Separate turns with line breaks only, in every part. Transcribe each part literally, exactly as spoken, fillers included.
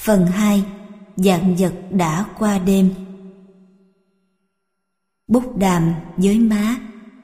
Phần hai. Vạn vật đã qua đêm. Bút đàm với má.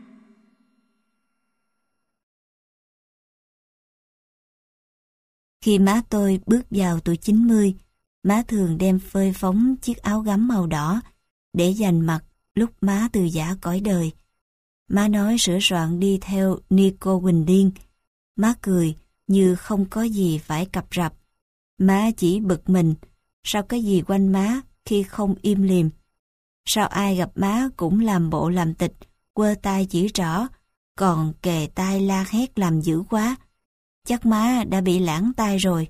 Khi má tôi bước vào tuổi chín mươi, má thường đem phơi phóng chiếc áo gấm màu đỏ để dành mặc lúc má từ giã cõi đời. Má nói sửa soạn đi theo Nico Quỳnh Điên. Má cười như không có gì phải cập rập. Má chỉ bực mình, sao cái gì quanh má khi không im lìm. Sao ai gặp má cũng làm bộ làm tịch, quơ tay chỉ trỏ, còn kề tai la hét làm dữ quá. Chắc má đã bị lãng tai rồi.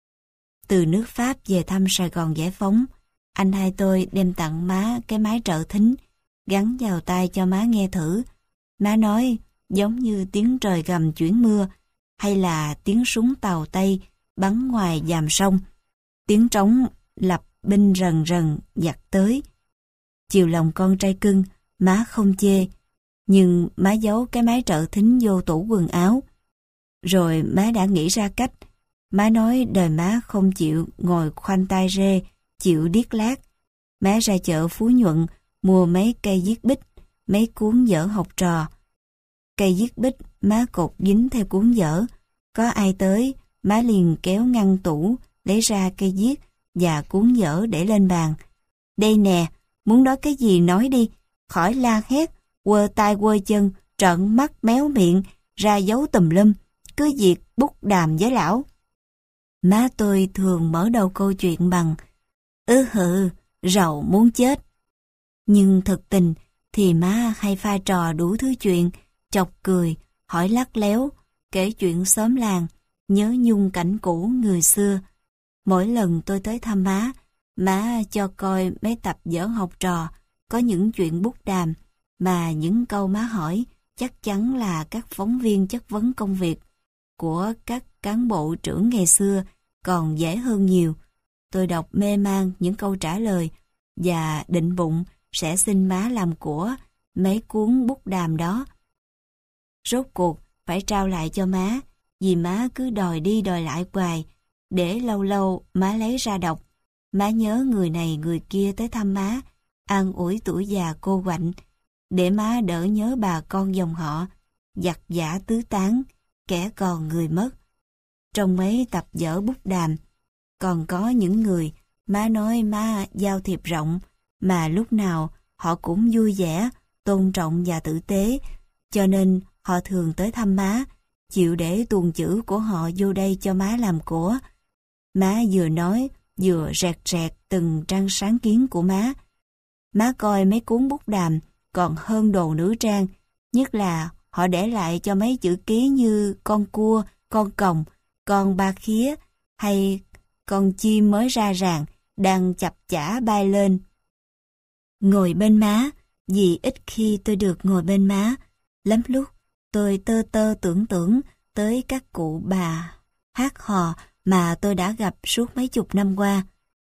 Từ nước Pháp về thăm Sài Gòn Giải Phóng, anh hai tôi đem tặng má cái máy trợ thính, gắn vào tai cho má nghe thử. Má nói giống như tiếng trời gầm chuyển mưa, hay là tiếng súng tàu Tây bắn ngoài dàm sông, tiếng trống lập binh rần rần giặt tới. Chiều lòng con trai cưng, má không chê, nhưng má giấu cái máy trợ thính vô tủ quần áo. Rồi má đã nghĩ ra cách. Má nói đời má không chịu ngồi khoanh tay rê, chịu điếc lát. Má ra chợ Phú Nhuận mua mấy cây viết bích, mấy cuốn vở học trò. Cây viết bích má cột dính theo cuốn vở. Có ai tới, má liền kéo ngăn tủ, lấy ra cây viết và cuốn vở để lên bàn. Đây nè, muốn nói cái gì nói đi, khỏi la hét, quơ tay quơ chân, trợn mắt méo miệng, ra dấu tùm lum, cứ việc bút đàm với lão. Má tôi thường mở đầu câu chuyện bằng ư hự, rầu muốn chết. Nhưng thực tình thì má hay pha trò đủ thứ chuyện, chọc cười, hỏi lắt léo, kể chuyện xóm làng, nhớ nhung cảnh cũ người xưa. Mỗi lần tôi tới thăm má, má cho coi mấy tập vở học trò, có những chuyện bút đàm, mà những câu má hỏi chắc chắn là các phóng viên chất vấn công việc của các cán bộ trưởng ngày xưa còn dễ hơn nhiều. Tôi đọc mê man những câu trả lời và định bụng sẽ xin má làm của mấy cuốn bút đàm đó. Rốt cuộc phải trao lại cho má, vì má cứ đòi đi đòi lại hoài, để lâu lâu má lấy ra đọc. Má nhớ người này người kia tới thăm má, an ủi tuổi già cô quạnh, để má đỡ nhớ bà con dòng họ, giặc giả tứ tán, kẻ còn người mất. Trong mấy tập vở bút đàm, còn có những người má nói má giao thiệp rộng, mà lúc nào họ cũng vui vẻ, tôn trọng và tử tế, cho nên họ thường tới thăm má, chịu để tuồng chữ của họ vô đây cho má làm của. Má vừa nói, vừa rẹt rẹt từng trang sáng kiến của má. Má coi mấy cuốn bút đàm còn hơn đồ nữ trang, nhất là họ để lại cho mấy chữ ký như con cua, con còng, con ba khía, hay con chim mới ra ràng, đang chập chả bay lên. Ngồi bên má, vì ít khi tôi được ngồi bên má, lắm lúc tôi tơ tơ tưởng tưởng tới các cụ bà hát hò mà tôi đã gặp suốt mấy chục năm qua.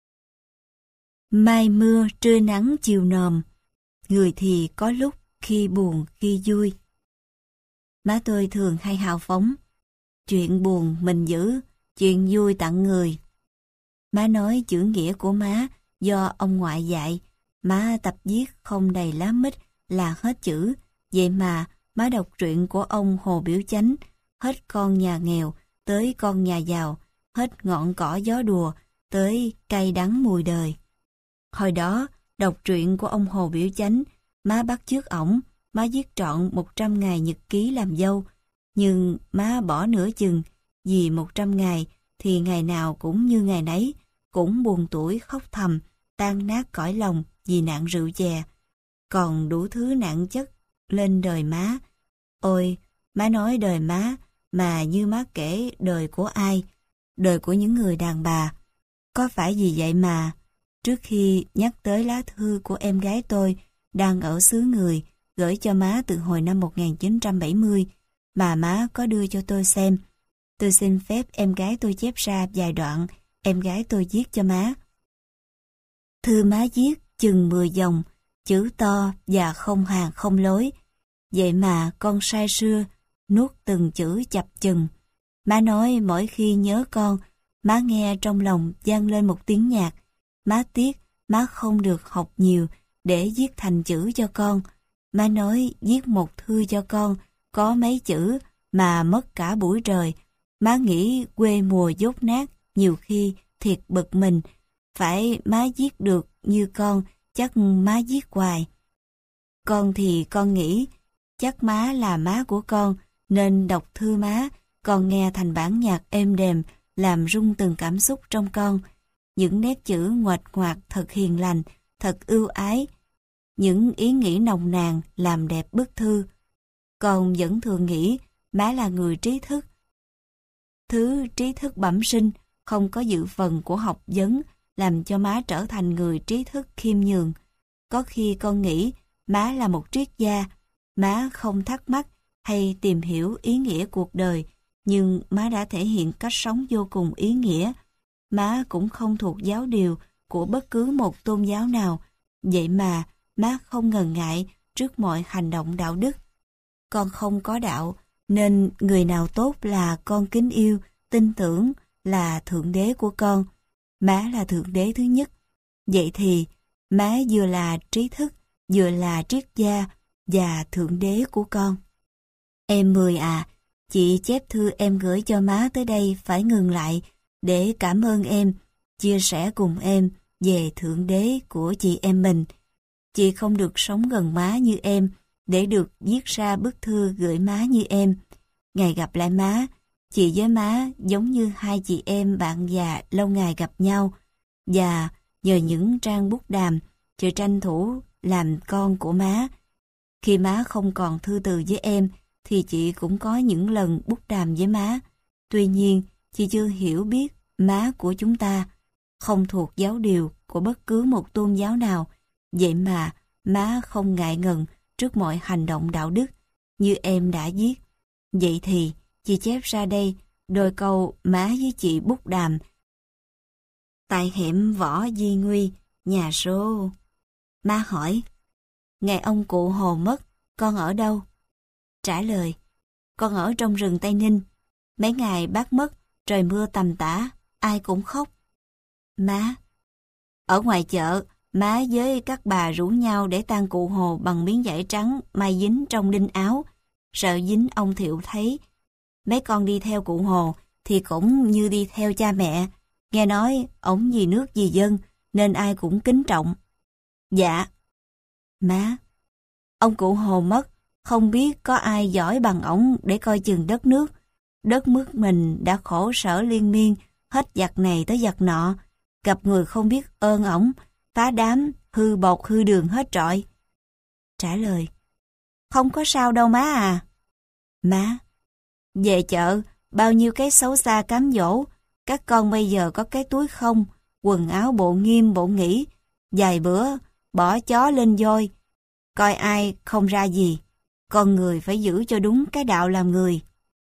Mai mưa trưa nắng chiều nồm, người thì có lúc khi buồn khi vui. Má tôi thường hay hào phóng, chuyện buồn mình giữ, chuyện vui tặng người. Má nói chữ nghĩa của má do ông ngoại dạy, má tập viết không đầy lá mít là hết chữ, vậy mà má đọc truyện của ông Hồ Biểu Chánh, hết con nhà nghèo tới con nhà giàu, hết ngọn cỏ gió đùa tới cay đắng mùi đời. Hồi đó, đọc truyện của ông Hồ Biểu Chánh, má bắt chước ổng, má viết trọn một trăm ngày nhật ký làm dâu, nhưng má bỏ nửa chừng, vì một trăm ngày thì ngày nào cũng như ngày nấy, cũng buồn tủi khóc thầm, tan nát cõi lòng vì nạn rượu chè. Còn đủ thứ nạn chất lên đời má. Ôi, má nói đời má, mà như má kể đời của ai? Đời của những người đàn bà. Có phải vì vậy mà, trước khi nhắc tới lá thư của em gái tôi đang ở xứ người, gửi cho má từ hồi năm một nghìn chín trăm bảy mươi, mà má có đưa cho tôi xem. Tôi xin phép em gái tôi chép ra vài đoạn em gái tôi viết cho má. Thư má viết chừng mười dòng, chữ to và không hàng không lối. Vậy mà con sai sưa, nuốt từng chữ chập chừng. Má nói mỗi khi nhớ con, Má nghe trong lòng vang lên một tiếng nhạc. Má tiếc má không được học nhiều để viết thành chữ cho con. Má nói viết một thư cho con có mấy chữ mà mất cả buổi trời. Má nghĩ quê mùa dốt nát, nhiều khi thiệt bực mình. Phải má viết được như con, chắc má viết hoài. Con thì con nghĩ chắc má là má của con, nên đọc thư má, con nghe thành bản nhạc êm đềm, làm rung từng cảm xúc trong con. Những nét chữ ngoạch ngoạc thật hiền lành, thật ưu ái. Những ý nghĩ nồng nàn làm đẹp bức thư. Con vẫn thường nghĩ má là người trí thức. Thứ trí thức bẩm sinh, không có dự phần của học vấn, làm cho má trở thành người trí thức khiêm nhường. Có khi con nghĩ má là một triết gia, má không thắc mắc hay tìm hiểu ý nghĩa cuộc đời, nhưng má đã thể hiện cách sống vô cùng ý nghĩa. Má cũng không thuộc giáo điều của bất cứ một tôn giáo nào, vậy mà má không ngần ngại trước mọi hành động đạo đức. Con không có đạo, nên người nào tốt là con kính yêu, tin tưởng là Thượng Đế của con. Má là Thượng Đế thứ nhất. Vậy thì má vừa là trí thức, vừa là triết gia và Thượng Đế của con. Em Mười à, chị chép thư em gửi cho má tới đây phải ngừng lại để cảm ơn em, chia sẻ cùng em về Thượng Đế của chị em mình. Chị không được sống gần má như em để được viết ra bức thư gửi má như em. Ngày gặp lại má, chị với má giống như hai chị em bạn già lâu ngày gặp nhau, và nhờ những trang bút đàm, chị tranh thủ làm con của má. Khi má không còn thư từ với em, thì chị cũng có những lần bút đàm với má. Tuy nhiên, chị chưa hiểu biết má của chúng ta, không thuộc giáo điều của bất cứ một tôn giáo nào. Vậy mà, má không ngại ngần trước mọi hành động đạo đức, như em đã viết. Vậy thì, chị chép ra đây đôi câu má với chị bút đàm. Tại hẻm Võ Di Nguy, nhà số... Má hỏi, ngày ông cụ Hồ mất, con ở đâu? Trả lời, con ở trong rừng Tây Ninh. Mấy ngày bác mất, trời mưa tầm tã, ai cũng khóc. Má, ở ngoài chợ, má với các bà rủ nhau để tang cụ Hồ bằng miếng vải trắng may dính trong đinh áo, sợ dính ông Thiệu thấy. Mấy con đi theo cụ Hồ thì cũng như đi theo cha mẹ. Nghe nói ổng vì nước vì dân nên ai cũng kính trọng. Dạ. Má, ông cụ Hồ mất, không biết có ai giỏi bằng ổng để coi chừng đất nước. Đất nước mình đã khổ sở liên miên, hết giặc này tới giặc nọ. Gặp người không biết ơn ổng, phá đám, hư bột hư đường hết trọi. Trả lời, không có sao đâu má à. Má, về chợ, bao nhiêu cái xấu xa cám dỗ, các con bây giờ có cái túi không, quần áo bộ nghiêm bộ nghỉ, vài bữa bỏ chó lên voi, coi ai không ra gì. Con người phải giữ cho đúng cái đạo làm người.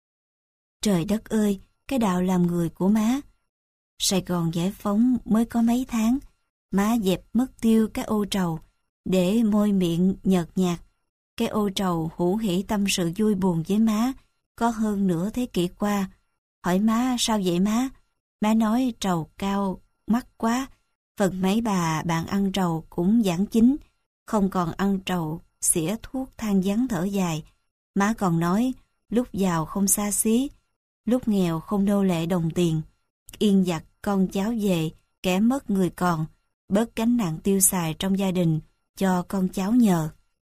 Trời đất ơi, cái đạo làm người của má. Sài Gòn giải phóng mới có mấy tháng, má dẹp mất tiêu cái ô trầu, để môi miệng nhợt nhạt. Cái ô trầu hữu hỉ tâm sự vui buồn với má, có hơn nửa thế kỷ qua. Hỏi má sao vậy má? Má nói trầu cao, mắc quá. Phần mấy bà bạn ăn trầu cũng giảng chính, không còn ăn trầu, xỉa thuốc than vắng thở dài. Má còn nói, lúc giàu không xa xí, lúc nghèo không nô lệ đồng tiền. Yên giặc con cháu về, kẻ mất người còn, bớt gánh nặng tiêu xài trong gia đình, cho con cháu nhờ.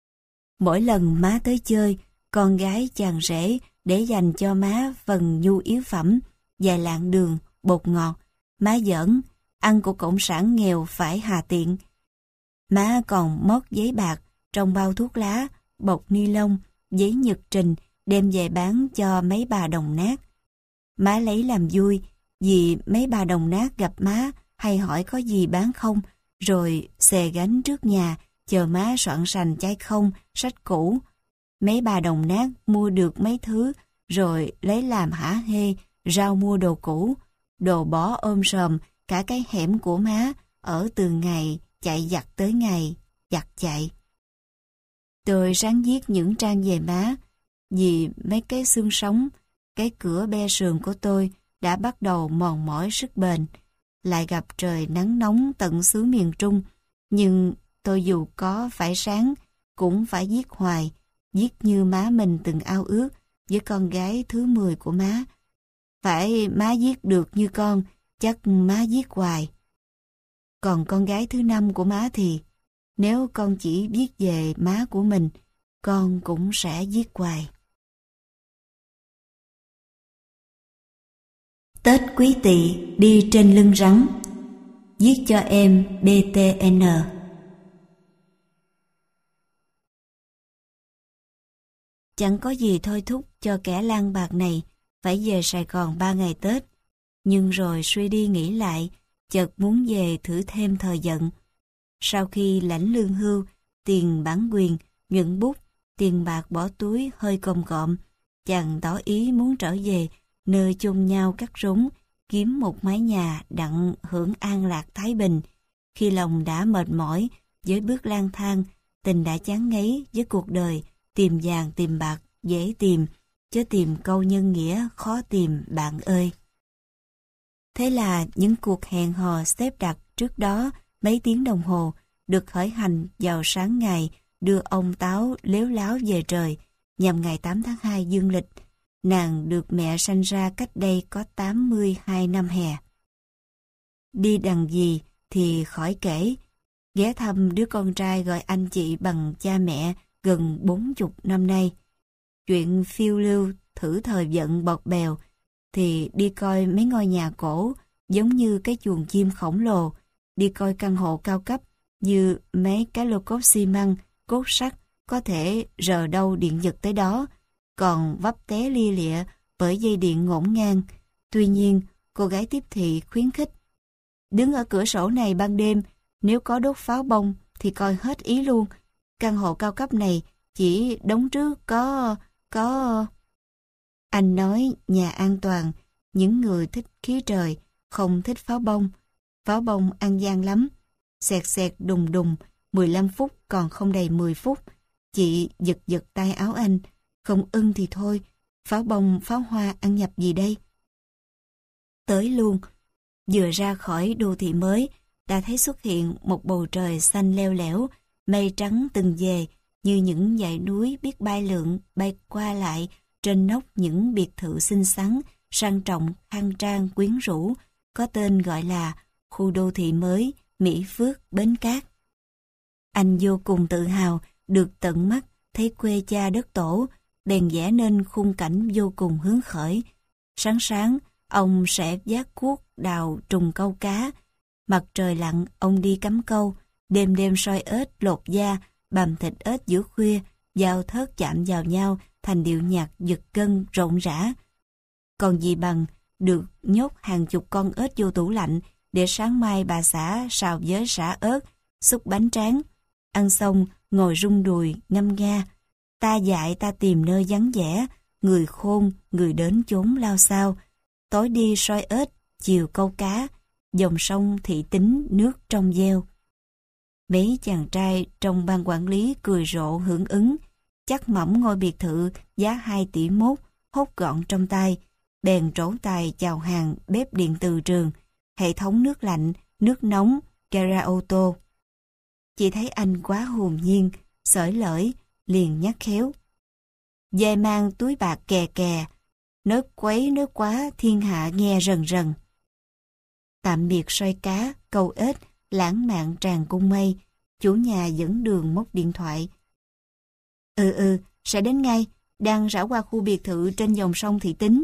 Mỗi lần má tới chơi, con gái chàng rể để dành cho má phần nhu yếu phẩm, vài lạng đường, bột ngọt. Má giỡn, ăn của cộng sản nghèo phải hà tiện. Má còn mót giấy bạc trong bao thuốc lá, bọc ni lông, giấy nhật trình đem về bán cho mấy bà đồng nát. Má lấy làm vui vì mấy bà đồng nát gặp má hay hỏi có gì bán không, rồi xề gánh trước nhà chờ má soạn sành chai không, sách cũ. Mấy bà đồng nát mua được mấy thứ rồi lấy làm hả hê, rao mua đồ cũ, đồ bó ôm sòm cả cái hẻm của má ở từ ngày chạy giặt tới ngày giặt chạy. Tôi ráng viết những trang về má, vì mấy cái xương sống, cái cửa be sườn của tôi đã bắt đầu mòn mỏi sức bền. Lại gặp trời nắng nóng tận xứ miền Trung, nhưng tôi dù có phải sáng, cũng phải giết hoài, giết như má mình từng ao ước với con gái thứ mười của má. Phải má giết được như con, chắc má giết hoài. Còn con gái thứ năm của má thì, nếu con chỉ biết về má của mình, con cũng sẽ giết hoài. Tết Quý Tỵ đi trên lưng rắn. Viết cho em bê tê en. Chẳng có gì thôi thúc cho kẻ lang bạc này phải về Sài Gòn ba ngày Tết. Nhưng rồi suy đi nghĩ lại, chợt muốn về thử thêm thời giận. Sau khi lãnh lương hưu, tiền bản quyền, nhuận bút, tiền bạc bỏ túi hơi còm cộm, chàng tỏ ý muốn trở về nơi chôn nhau cắt rốn, kiếm một mái nhà đặng hưởng an lạc thái bình. Khi lòng đã mệt mỏi với bước lang thang, tình đã chán ngấy với cuộc đời, tìm vàng tìm bạc dễ tìm, chứ tìm câu nhân nghĩa khó tìm bạn ơi. Thế là những cuộc hẹn hò xếp đặt trước đó mấy tiếng đồng hồ được khởi hành vào sáng ngày đưa ông Táo lếu láo về trời, nhằm ngày tám tháng hai dương lịch. Nàng được mẹ sanh ra cách đây có tám mươi hai năm hè. Đi đằng gì thì khỏi kể, ghé thăm đứa con trai gọi anh chị bằng cha mẹ gần bốn chục năm nay. Chuyện phiêu lưu thử thời vận bọt bèo thì đi coi mấy ngôi nhà cổ giống như cái chuồng chim khổng lồ, đi coi căn hộ cao cấp như mấy cái lô cốt xi măng, cốt sắt có thể rờ đâu điện giật tới đó, còn vấp té lia lịa bởi dây điện ngổn ngang. Tuy nhiên, cô gái tiếp thị khuyến khích: đứng ở cửa sổ này ban đêm, nếu có đốt pháo bông thì coi hết ý luôn. Căn hộ cao cấp này chỉ đóng trước có... có... Anh nói nhà an toàn, những người thích khí trời, không thích pháo bông. Pháo bông ăn gian lắm. Xẹt xẹt đùng đùng, mười lăm phút còn không đầy mười phút. Chị giật giật tay áo anh. Không ưng thì thôi, pháo bông pháo hoa ăn nhập gì đây? Tới luôn. Vừa ra khỏi đô thị mới, đã thấy xuất hiện một bầu trời xanh leo lẻo, mây trắng từng về, như những dãy núi biết bay lượn, bay qua lại trên nóc những biệt thự xinh xắn, sang trọng, khang trang, quyến rũ, có tên gọi là khu đô thị mới Mỹ Phước Bến Cát. Anh vô cùng tự hào được tận mắt thấy quê cha đất tổ, bèn vẽ nên khung cảnh vô cùng hứng khởi. Sáng sáng, ông sẽ vác cuốc đào trùng câu cá. Mặt trời lặn, ông đi cắm câu, đêm đêm soi ếch lột da, bằm thịt ếch giữa khuya, dao thớt chạm vào nhau thành điệu nhạc giật gân rộn rã. Còn gì bằng được nhốt hàng chục con ếch vô tủ lạnh để sáng mai bà xã xào với sả ớt, xúc bánh tráng. Ăn xong, ngồi rung đùi, ngâm nga. Ta dại ta tìm nơi vắng vẻ, người khôn, người đến chốn lao sao. Tối đi soi ếch, chiều câu cá, dòng sông thị tính nước trong veo. Mấy chàng trai trong ban quản lý cười rộ hưởng ứng, chắc mỏng ngôi biệt thự giá hai tỷ mốt, hốt gọn trong tay, bèn trổ tài chào hàng bếp điện từ trường, hệ thống nước lạnh, nước nóng, gara ô tô. Chị thấy anh quá hồn nhiên, xởi lởi, liền nhắc khéo: về mang túi bạc kè kè, nói quấy nói quá thiên hạ nghe rần rần. Tạm biệt soi cá, câu ếch, lãng mạn tràn cung mây, chủ nhà dẫn đường móc điện thoại. Ừ ừ, sẽ đến ngay, đang rảo qua khu biệt thự trên dòng sông Thị Tính.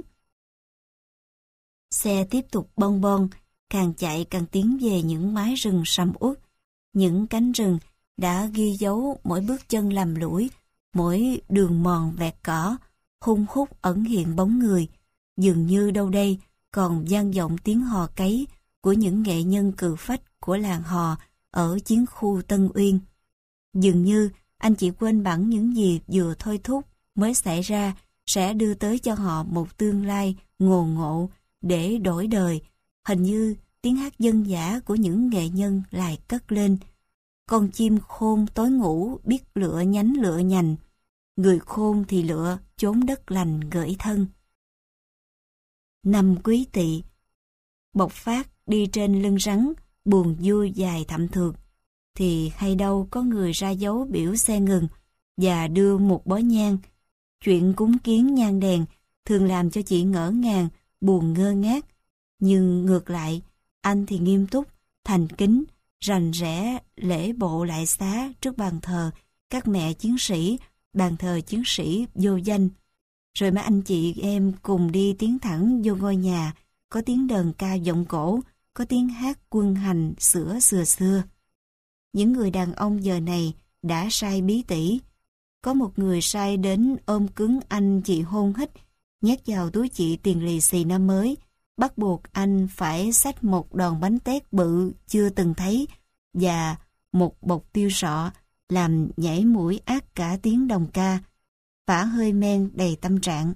Xe tiếp tục bon bon, càng chạy càng tiến về những mái rừng sầm uất. Những cánh rừng đã ghi dấu mỗi bước chân lầm lũi, mỗi đường mòn vẹt cỏ, hung hút ẩn hiện bóng người. Dường như đâu đây còn vang vọng tiếng hò cấy của những nghệ nhân cừ phách của làng hò ở chiến khu Tân Uyên. Dường như anh chỉ quên bẵng những gì vừa thôi thúc mới xảy ra sẽ đưa tới cho họ một tương lai ngồ ngộ để đổi đời. Hình như tiếng hát dân dã của những nghệ nhân lại cất lên. Con chim khôn tối ngủ biết lựa nhánh lựa nhành, người khôn thì lựa chốn đất lành gửi thân. năm Quý Tỵ. Bộc Phát đi trên lưng rắn, buồn vui dài thậm thượt, thì hay đâu có người ra dấu biểu xe ngừng và đưa một bó nhang. Chuyện cúng kiến nhang đèn thường làm cho chị ngỡ ngàng, buồn ngơ ngác. Nhưng ngược lại, anh thì nghiêm túc, thành kính, rành rẽ lễ bộ lại xá trước bàn thờ các mẹ chiến sĩ, bàn thờ chiến sĩ vô danh. Rồi mấy anh chị em cùng đi tiến thẳng vô ngôi nhà, có tiếng đờn ca vọng cổ, có tiếng hát quân hành sửa xưa xưa. Những người đàn ông giờ này đã sai bí tỉ. Có một người sai đến ôm cứng anh chị hôn hít, nhét vào túi chị tiền lì xì năm mới, bắt buộc anh phải xách một đòn bánh tét bự chưa từng thấy và một bọc tiêu sọ, làm nhảy mũi ác cả tiếng đồng ca, phả hơi men đầy tâm trạng.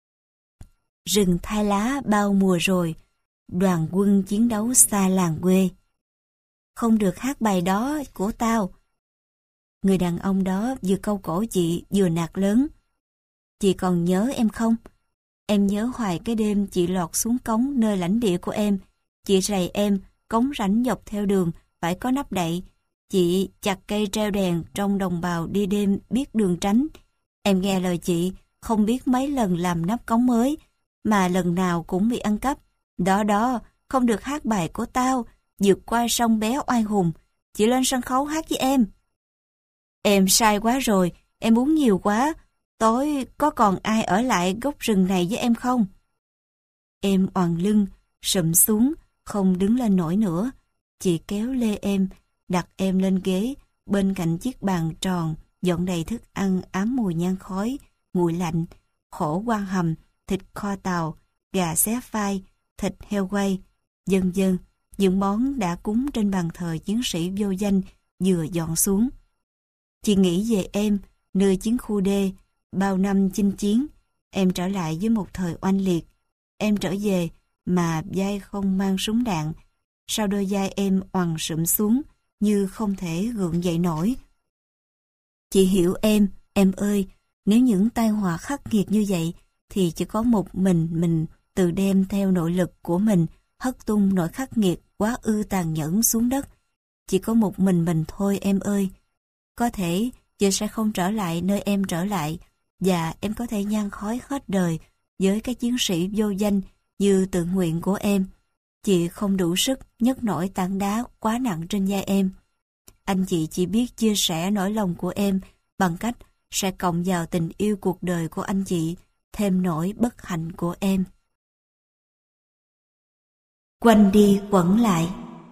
Rừng thay lá bao mùa rồi, đoàn quân chiến đấu xa làng quê. Không được hát bài đó của tao. Người đàn ông đó vừa câu cổ chị vừa nạt lớn. Chị còn nhớ em không? Em nhớ hoài cái đêm chị lọt xuống cống nơi lãnh địa của em. Chị rầy em, cống rãnh dọc theo đường, phải có nắp đậy. Chị chặt cây treo đèn trong đồng bào đi đêm biết đường tránh. Em nghe lời chị, không biết mấy lần làm nắp cống mới, mà lần nào cũng bị ăn cắp. Đó đó, không được hát bài của tao, vượt qua sông bé oai hùng. Chị lên sân khấu hát với em. Em sai quá rồi, em uống nhiều quá. Tối có còn ai ở lại gốc rừng này với em không? Em oằn lưng, sụm xuống, không đứng lên nổi nữa. Chị kéo lê em, đặt em lên ghế, bên cạnh chiếc bàn tròn, dọn đầy thức ăn ám mùi nhang khói, nguội lạnh, khổ qua hầm, thịt kho tàu, gà xé phai, thịt heo quay, vân vân. Những món đã cúng trên bàn thờ chiến sĩ vô danh vừa dọn xuống. Chị nghĩ về em, nơi chiến khu D, bao năm chinh chiến, em trở lại với một thời oanh liệt. Em trở về mà vai không mang súng đạn, sau đôi vai em oằn sụm xuống như không thể gượng dậy nổi. Chị hiểu em, em ơi, nếu những tai họa khắc nghiệt như vậy thì chỉ có một mình mình tự đem theo nội lực của mình hất tung nỗi khắc nghiệt quá ư tàn nhẫn xuống đất. Chỉ có một mình mình thôi em ơi. Có thể chị sẽ không trở lại nơi em trở lại, và em có thể nhang khói hết đời với các chiến sĩ vô danh như tự nguyện của em. Chị không đủ sức nhấc nổi tảng đá quá nặng trên vai em. Anh chị chỉ biết chia sẻ nỗi lòng của em bằng cách sẽ cộng vào tình yêu cuộc đời của anh chị, thêm nỗi bất hạnh của em. Quanh đi quẩn lại.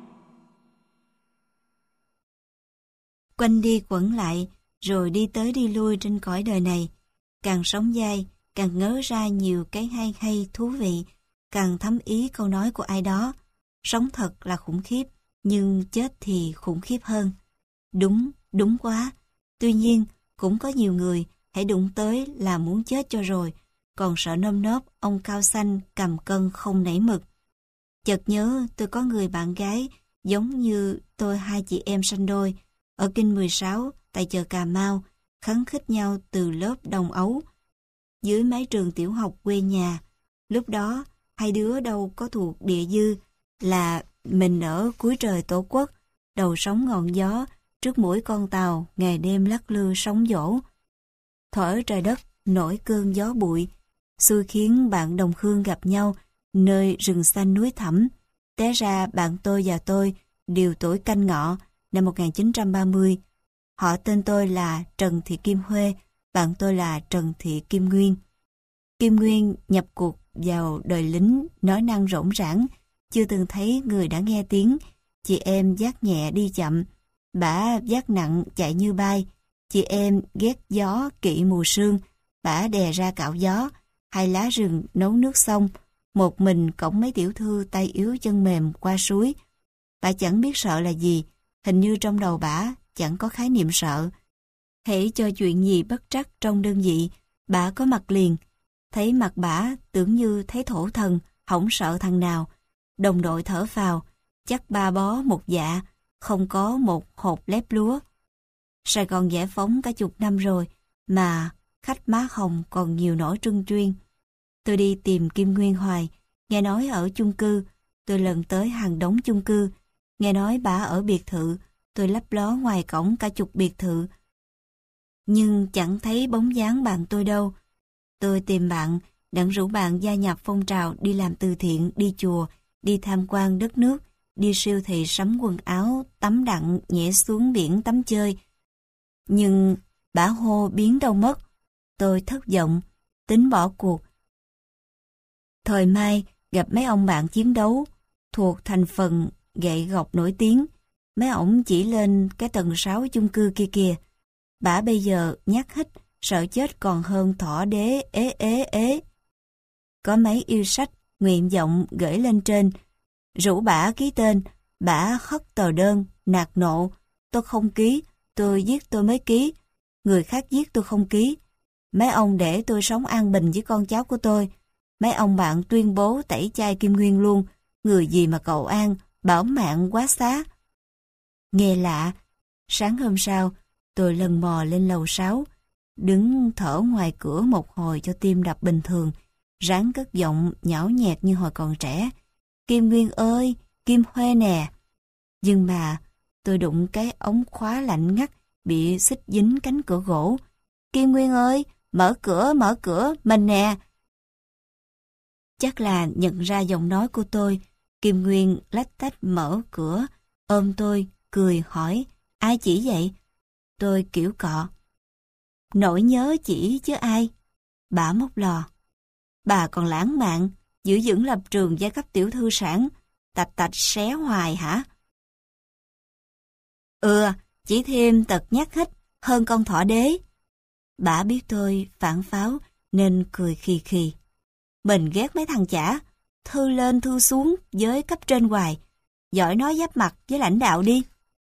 Quanh đi quẩn lại, rồi đi tới đi lui trên cõi đời này. Càng sống dai, càng ngớ ra nhiều cái hay hay thú vị, càng thấm ý câu nói của ai đó. Sống thật là khủng khiếp, nhưng chết thì khủng khiếp hơn. Đúng, đúng quá. Tuy nhiên, cũng có nhiều người hãy đụng tới là muốn chết cho rồi, còn sợ nơm nớp ông cao xanh cầm cân không nảy mực. Chợt nhớ tôi có người bạn gái giống như tôi hai chị em sanh đôi, ở Kinh mười sáu tại chợ Cà Mau, khấn khích nhau từ lớp đồng ấu dưới mái trường tiểu học quê nhà. Lúc đó, hai đứa đâu có thuộc địa dư, là mình ở cuối trời tổ quốc, đầu sóng ngọn gió, trước mũi con tàu, ngày đêm lắc lư sóng dỗ. Thổi trời đất, nổi cơn gió bụi, xui khiến bạn đồng hương gặp nhau, nơi rừng xanh núi thẳm. Té ra bạn tôi và tôi đều tuổi Canh Ngọ, năm một nghìn chín trăm ba mươi. Họ tên tôi là Trần Thị Kim Huê, bạn tôi là Trần Thị Kim Nguyên. Kim Nguyên nhập cuộc vào đời lính nói năng rỗng rãng, chưa từng thấy người đã nghe tiếng. Chị em vác nhẹ đi chậm, bả vác nặng chạy như bay. Chị em ghét gió kỵ mù sương, bả đè ra cạo gió. Hai lá rừng nấu nước sông, một mình cõng mấy tiểu thư tay yếu chân mềm qua suối. Bả chẳng biết sợ là gì, hình như trong đầu bả chẳng có khái niệm sợ. Hễ cho chuyện gì bất trắc trong đơn vị, bả có mặt liền. Thấy mặt bả tưởng như thấy thổ thần, không sợ thằng nào. Đồng đội thở phào, chắc ba bó một dạ, không có một hột lép lúa. Sài Gòn giải phóng cả chục năm rồi, mà khách má hồng còn nhiều nỗi trưng chuyên. Tôi đi tìm Kim Nguyên hoài, Nghe nói ở chung cư, tôi lần tới hàng đống chung cư. Nghe nói bà ở biệt thự, tôi lấp ló ngoài cổng cả chục biệt thự. Nhưng chẳng thấy bóng dáng bạn tôi đâu. Tôi tìm bạn, đặng rủ bạn gia nhập phong trào đi làm từ thiện, đi chùa, đi tham quan đất nước, đi siêu thị sắm quần áo, tắm đặng, nhảy xuống biển tắm chơi. Nhưng bả hô biến đâu mất. Tôi thất vọng, tính bỏ cuộc. Thời mai gặp mấy ông bạn chiến đấu, thuộc thành phần gậy gộc nổi tiếng. Mấy ổng chỉ lên cái tầng sáu chung cư kia kìa. Bả bây giờ nhát hít, sợ chết còn hơn thỏ đế ế ế ế. Có mấy yêu sách, nguyện vọng gửi lên trên. Rủ bả ký tên, bả hất tờ đơn, nạt nộ. Tôi không ký, tôi giết tôi mới ký. Người khác giết tôi không ký. Mấy ông để tôi sống an bình với con cháu của tôi. Mấy ông bạn tuyên bố tẩy chay Kim Nguyên luôn. Người gì mà cầu an, bảo mạng quá xá. Nghe lạ. Sáng hôm sau, tôi lần mò lên lầu sáu, đứng thở ngoài cửa một hồi cho tim đập bình thường, ráng cất giọng nhão nhẹt như hồi còn trẻ. Kim Nguyên ơi, Kim Huê nè. Nhưng mà tôi đụng cái ống khóa lạnh ngắt bị xích dính cánh cửa gỗ. Kim Nguyên ơi, mở cửa, mở cửa, mình nè. Chắc là nhận ra giọng nói của tôi, Kim Nguyên lách tách mở cửa, ôm tôi, cười hỏi, ai chỉ vậy? Tôi kiểu cọ. Nỗi nhớ chỉ chứ ai? Bà móc lò. Bà còn lãng mạn, giữ vững lập trường giai cấp tiểu thư sản, tạch tạch xé hoài hả? Ừ, chỉ thêm tật nhát hít, hơn con thỏ đế. Bà biết tôi phản pháo nên cười khì khì. Mình ghét mấy thằng chả, thư lên thư xuống với cấp trên hoài, giỏi nói giáp mặt với lãnh đạo đi.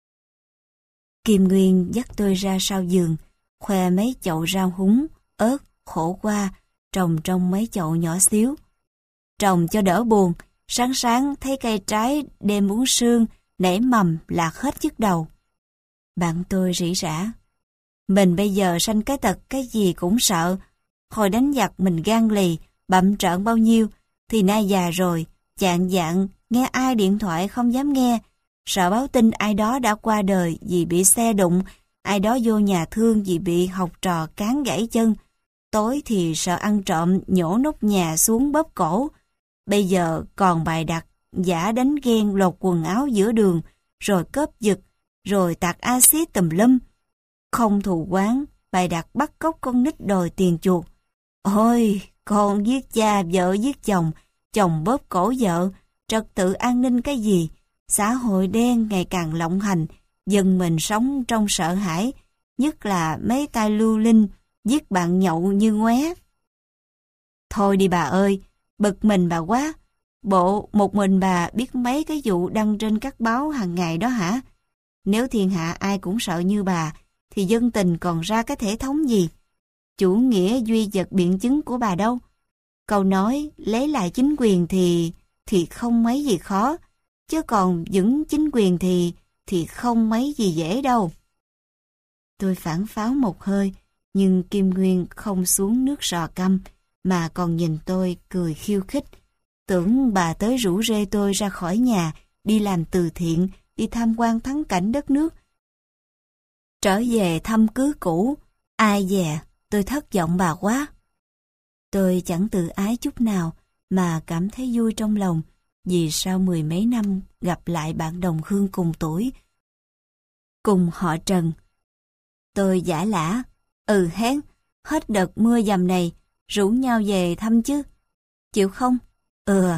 Kim Nguyên dắt tôi ra sau giường, khoe mấy chậu rau húng, ớt, khổ qua, trồng trong mấy chậu nhỏ xíu. Trồng cho đỡ buồn, sáng sáng thấy cây trái đem uống sương, nảy mầm lạc hết nhức đầu. Bạn tôi rỉ rả. Mình bây giờ sanh cái tật cái gì cũng sợ. Hồi đánh giặc mình gan lì, bậm trợn bao nhiêu, thì nay già rồi, chạng vạng, nghe ai điện thoại không dám nghe, sợ báo tin ai đó đã qua đời vì bị xe đụng, ai đó vô nhà thương vì bị học trò cán gãy chân, tối thì sợ ăn trộm nhổ nóc nhà xuống bóp cổ. Bây giờ còn bài đặt, giả đánh ghen lột quần áo giữa đường, rồi cướp giật, rồi tạt axit tùm lum. Không thù quán, bài đặt bắt cóc con nít đòi tiền chuộc. Ôi, con giết cha, vợ giết chồng, chồng bóp cổ vợ, trật tự an ninh cái gì? Xã hội đen ngày càng lộng hành, dân mình sống trong sợ hãi, nhất là mấy tay lưu linh, giết bạn nhậu như ngoé. Thôi đi bà ơi, bực mình bà quá. Bộ một mình bà biết mấy cái vụ đăng trên các báo hàng ngày đó hả? Nếu thiên hạ ai cũng sợ như bà, thì dân tình còn ra cái thể thống gì? Chủ nghĩa duy vật biện chứng của bà đâu? Câu nói lấy lại chính quyền thì thì không mấy gì khó, chứ còn vững chính quyền thì thì không mấy gì dễ đâu. Tôi phản pháo một hơi, nhưng Kim Nguyên không xuống nước sò căm, mà còn nhìn tôi cười khiêu khích. Tưởng bà tới rủ rê tôi ra khỏi nhà, đi làm từ thiện, đi tham quan thắng cảnh đất nước. Trở về thăm cưới cũ, ai dè, tôi thất vọng bà quá. Tôi chẳng tự ái chút nào, mà cảm thấy vui trong lòng, vì sau mười mấy năm gặp lại bạn đồng hương cùng tuổi, cùng họ Trần. Tôi giả lả, ừ hén, hết đợt mưa dầm này, rủ nhau về thăm chứ. Chịu không? Ừ.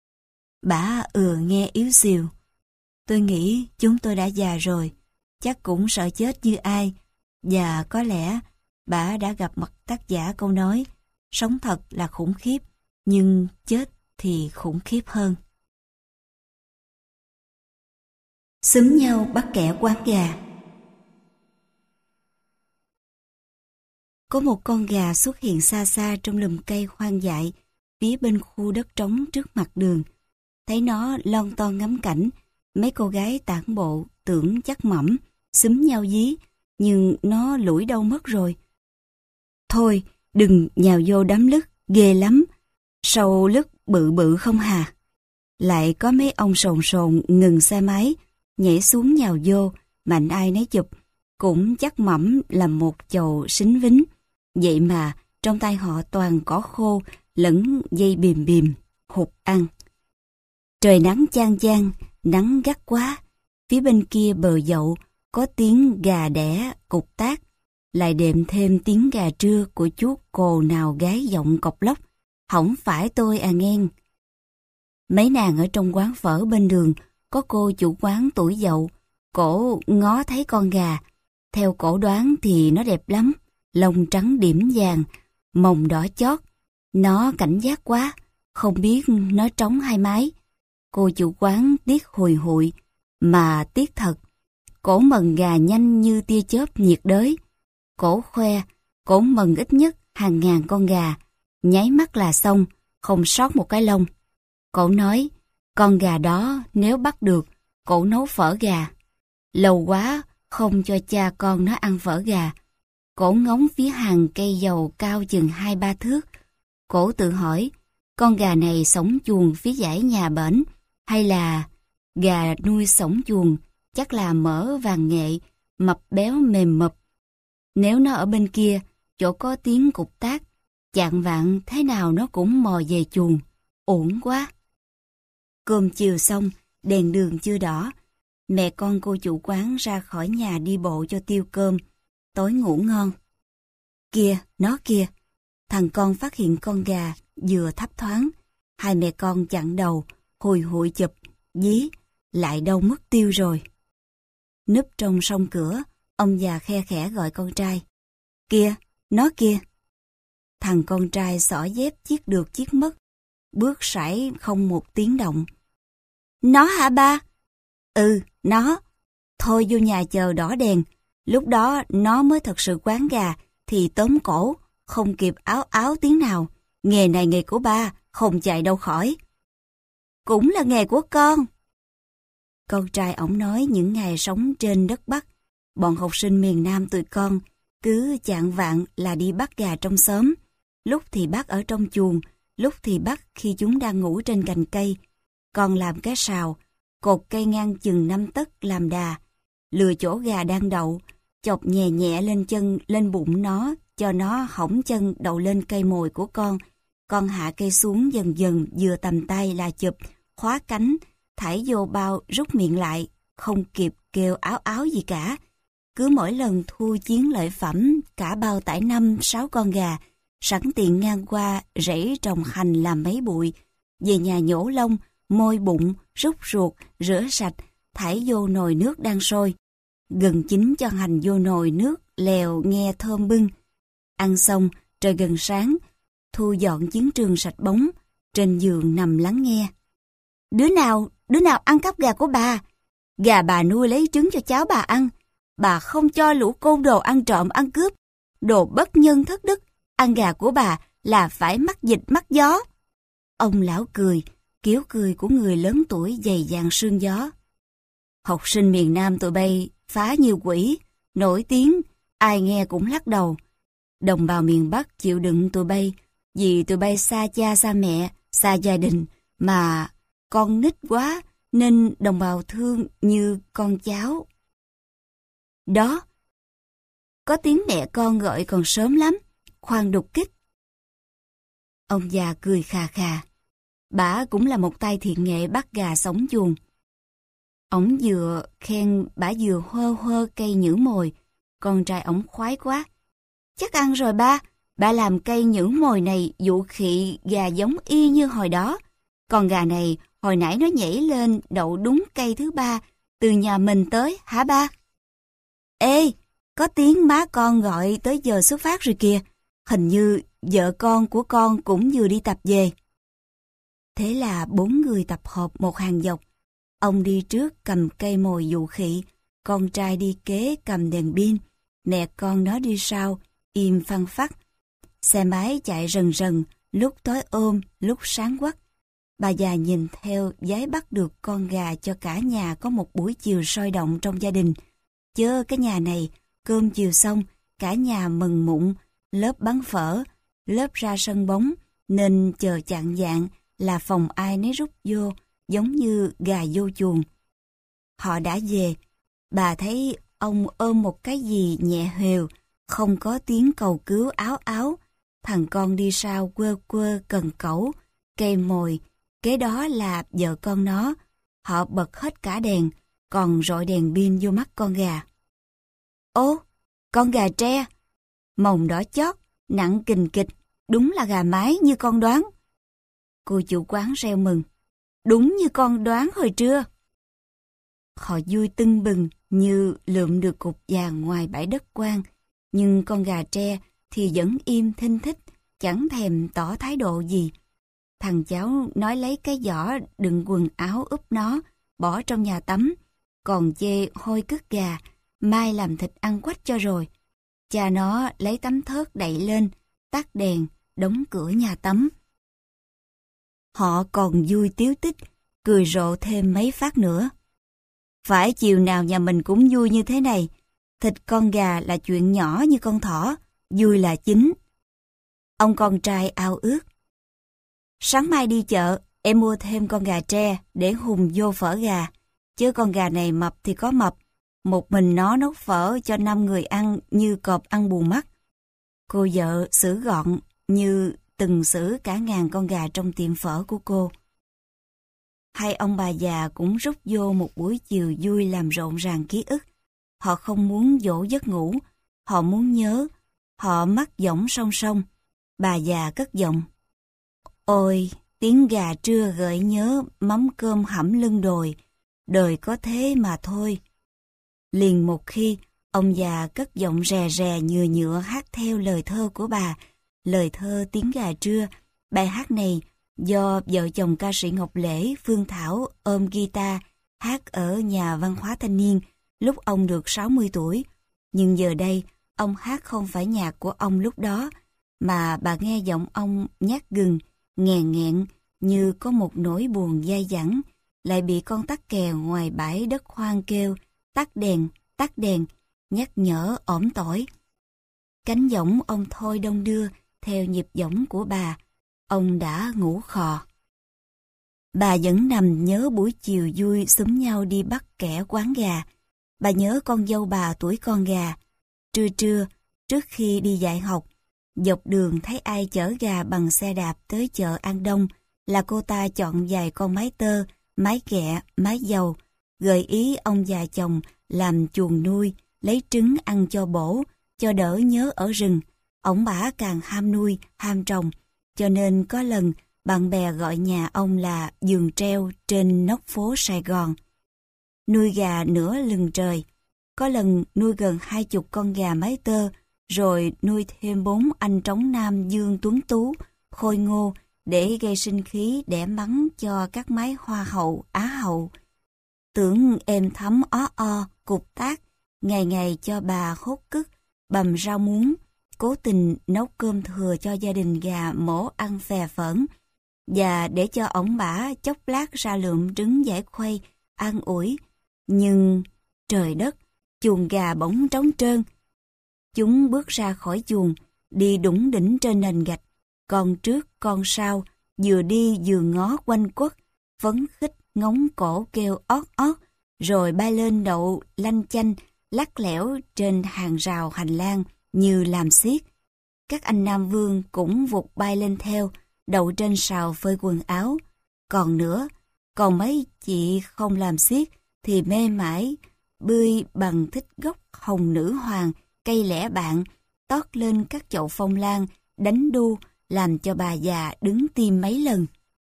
Bả ừ nghe yếu xìu. Tôi nghĩ chúng tôi đã già rồi, chắc cũng sợ chết như ai, và có lẽ bả đã gặp mặt tác giả câu nói, sống thật là khủng khiếp, nhưng chết thì khủng khiếp hơn. Xúm nhau bắt kẻ quán gà. Có một con gà xuất hiện xa xa trong lùm cây hoang dại, phía bên khu đất trống trước mặt đường. Thấy nó lon ton ngắm cảnh, mấy cô gái tản bộ tưởng chắc mẩm, xúm nhau dí, nhưng nó lủi đâu mất rồi. Thôi, đừng nhào vô đám lứt, ghê lắm. Sau lứt bự bự không hà? Lại có mấy ông sồn sồn ngừng xe máy, nhảy xuống nhào vô, mạnh ai nấy chụp, cũng chắc mẩm là một chầu xính vính. Vậy mà trong tay họ toàn cỏ khô lẫn dây bìm bìm, hụt ăn. Trời nắng chang chang, nắng gắt quá. Phía bên kia bờ dậu có tiếng gà đẻ cục tác, lại đệm thêm tiếng gà trưa của chú cồ nào gái giọng cọc lóc. Hổng phải tôi à nghen. Mấy nàng ở trong quán phở bên đường, có cô chủ quán tuổi dậu, cổ ngó thấy con gà. Theo cổ đoán thì nó đẹp lắm, lông trắng điểm vàng, mồng đỏ chót. Nó cảnh giác quá, không biết nó trống hay mái. Cô chủ quán tiếc hùi hụi, mà tiếc thật. Cổ mần gà nhanh như tia chớp nhiệt đới. Cổ khoe, cổ mần ít nhất hàng ngàn con gà, nháy mắt là xong, không sót một cái lông. Cổ nói, con gà đó nếu bắt được, cổ nấu phở gà. Lâu quá, không cho cha con nó ăn phở gà. Cổ ngóng phía hàng cây dầu cao chừng hai ba thước. Cổ tự hỏi, con gà này sống chuồng phía dãy nhà bển, hay là gà nuôi sống chuồng, chắc là mỡ vàng nghệ, mập béo mềm mập. Nếu nó ở bên kia, chỗ có tiếng cục tác, chạng vạng thế nào nó cũng mò về chuồng, ổn quá. Cơm chiều xong, đèn đường chưa đỏ. Mẹ con cô chủ quán ra khỏi nhà đi bộ cho tiêu cơm, tối ngủ ngon. Kia, nó kia, thằng con phát hiện con gà vừa thấp thoáng. Hai mẹ con chặn đầu, hùi hụi chụp, dí, lại đâu mất tiêu rồi. Núp trong song cửa, ông già khe khẽ gọi con trai. Kia, nó kia. Thằng con trai xỏ dép chiếc được chiếc mất, bước sải không một tiếng động. Nó hả ba? Ừ, nó. Thôi vô nhà chờ đỏ đèn, lúc đó nó mới thật sự quán gà, thì tóm cổ, không kịp áo áo tiếng nào. Nghề này nghề của ba, không chạy đâu khỏi. Cũng là nghề của con. Con trai ổng nói những ngày sống trên đất Bắc, bọn học sinh miền Nam tụi con cứ chạng vạng là đi bắt gà trong xóm. Lúc thì bắt ở trong chuồng, lúc thì bắt khi chúng đang ngủ trên cành cây. Con làm cái sào, cột cây ngang chừng năm tấc làm đà, lừa chỗ gà đang đậu, chọc nhẹ nhẹ lên chân, lên bụng nó, cho nó hõng chân đậu lên cây mồi của con. Con hạ cây xuống dần dần, vừa tầm tay là chụp, khóa cánh, thảy vô bao rút miệng lại, không kịp kêu áo áo gì cả. Cứ mỗi lần thu chiến lợi phẩm, cả bao tải năm sáu con gà, sẵn tiện ngang qua rẫy trồng hành làm mấy bụi, về nhà nhổ lông, môi bụng, rút ruột, rửa sạch, thảy vô nồi nước đang sôi. Gần chín cho hành vô nồi nước, lèo nghe thơm bưng. Ăn xong, trời gần sáng, thu dọn chiến trường sạch bóng, trên giường nằm lắng nghe. Đứa nào, đứa nào ăn cắp gà của bà? Gà bà nuôi lấy trứng cho cháu bà ăn. Bà không cho lũ côn đồ ăn trộm ăn cướp. Đồ bất nhân thất đức, ăn gà của bà là phải mắc dịch mắc gió. Ông lão cười, kiểu cười của người lớn tuổi dày dạn sương gió. Học sinh miền Nam tụi bay phá như quỷ, nổi tiếng, ai nghe cũng lắc đầu. Đồng bào miền Bắc chịu đựng tụi bay, vì tụi bay xa cha xa mẹ, xa gia đình, mà con nít quá nên đồng bào thương như con cháu. Đó, có tiếng mẹ con gọi còn sớm lắm, khoan đục kích. Ông già cười khà khà, bả cũng là một tay thiện nghệ bắt gà sống chuồng. Ổng vừa khen bả vừa hơ hơ cây nhử mồi, con trai ổng khoái quá. Chắc ăn rồi ba, ba làm cây nhử mồi này dụ khị gà giống y như hồi đó. Con gà này hồi nãy nó nhảy lên đậu đúng cây thứ ba, từ nhà mình tới hả ba? Ê, có tiếng má con gọi tới giờ xuất phát rồi kìa, hình như vợ con của con cũng vừa đi tập về. Thế là bốn người tập hợp một hàng dọc. Ông đi trước cầm cây mồi dụ khị, con trai đi kế cầm đèn pin, mẹ con nó đi sau, im phăng phắc. Xe máy chạy rần rần, lúc tối ôm, lúc sáng quắc. Bà già nhìn theo giái bắt được con gà cho cả nhà có một buổi chiều sôi động trong gia đình. Chớ cái nhà này, cơm chiều xong, cả nhà mừng mụng, lớp bắn phở, lớp ra sân bóng, nên chờ chạng vạng, là phòng ai nấy rút vô, giống như gà vô chuồng. Họ đã về, bà thấy ông ôm một cái gì nhẹ huều, không có tiếng cầu cứu áo áo. Thằng con đi sau quơ quơ cần cẩu, cây mồi, kế đó là vợ con nó. Họ bật hết cả đèn, còn rọi đèn pin vô mắt con gà. Ô, con gà tre, mồng đỏ chót, nặng kình kịch, đúng là gà mái như con đoán. Cô chủ quán reo mừng, đúng như con đoán hồi trưa. Họ vui tưng bừng như lượm được cục vàng ngoài bãi đất quang, nhưng con gà tre thì vẫn im thinh thích, chẳng thèm tỏ thái độ gì. Thằng cháu nói lấy cái giỏ đựng quần áo úp nó, bỏ trong nhà tắm, còn chê hôi cứt gà, mai làm thịt ăn quách cho rồi. Cha nó lấy tấm thớt đậy lên, tắt đèn, đóng cửa nhà tắm. Họ còn vui tíu tích, cười rộ thêm mấy phát nữa. Phải chiều nào nhà mình cũng vui như thế này, thịt con gà là chuyện nhỏ như con thỏ, vui là chính. Ông con trai ao ước. Sáng mai đi chợ, em mua thêm con gà tre để hùm vô phở gà, chứ con gà này mập thì có mập, một mình nó nấu phở cho năm người ăn như cọp ăn bù mắt. Cô vợ xử gọn như từng xử cả ngàn con gà trong tiệm phở của cô. Hai ông bà già cũng rút vô một buổi chiều vui làm rộn ràng ký ức. Họ không muốn dỗ giấc ngủ, họ muốn nhớ, họ mắt giỏng song song. Bà già cất giọng. Ôi, tiếng gà trưa gợi nhớ mắm cơm hẩm lưng đồi, đời có thế mà thôi. Liền một khi, ông già cất giọng rè rè nhựa nhựa hát theo lời thơ của bà, lời thơ tiếng gà trưa. Bài hát này do vợ chồng ca sĩ Ngọc Lễ, Phương Thảo ôm guitar hát ở nhà văn hóa thanh niên lúc ông được sáu mươi tuổi. Nhưng giờ đây, ông hát không phải nhạc của ông lúc đó, mà bà nghe giọng ông nhát gừng, nghèn nghẹn như có một nỗi buồn dai dẳng, lại bị con tắc kè ngoài bãi đất hoang kêu tắt đèn, tắt đèn, nhắc nhở ỏm tỏi. Cánh giọng ông thôi đông đưa theo nhịp giọng của bà, ông đã ngủ khò. Bà vẫn nằm nhớ buổi chiều vui xúm nhau đi bắt kẻ quán gà. Bà nhớ con dâu bà tuổi con gà. Trưa trưa, trước khi đi dạy học, dọc đường thấy ai chở gà bằng xe đạp tới chợ An Đông là cô ta chọn vài con mái tơ, mái ghẹ, mái dầu, gợi ý ông già chồng làm chuồng nuôi, lấy trứng ăn cho bổ, cho đỡ nhớ ở rừng. Ổng bả càng ham nuôi, ham trồng, cho nên có lần bạn bè gọi nhà ông là giường treo trên nóc phố Sài Gòn. Nuôi gà nửa lừng trời, có lần nuôi gần hai chục con gà mái tơ, rồi nuôi thêm bốn anh trống nam dương tuấn tú, khôi ngô để gây sinh khí đẻ mắng cho các mái hoa hậu, á hậu. Tưởng êm thấm ó o, cục tác, ngày ngày cho bà hốt cứt, bằm rau muống, cố tình nấu cơm thừa cho gia đình gà mổ ăn phè phởn, và để cho ổng bả chốc lát ra lượm trứng giải khuây, an ủi. Nhưng trời đất, chuồng gà bỗng trống trơn. Chúng bước ra khỏi chuồng, đi đủng đỉnh trên nền gạch, con trước con sau, vừa đi vừa ngó quanh quất, phấn khích ngóng cổ kêu ót ót, rồi bay lên đậu lanh chanh, lắc lẻo trên hàng rào hành lang như làm xiết. Các anh Nam Vương cũng vụt bay lên theo, đậu trên sào phơi quần áo. Còn nữa, còn mấy chị không làm xiết thì mê mải, bươi bằng thích gốc hồng nữ hoàng, cây lẻ bạn, tót lên các chậu phong lan, đánh đu, làm cho bà già đứng tim mấy lần.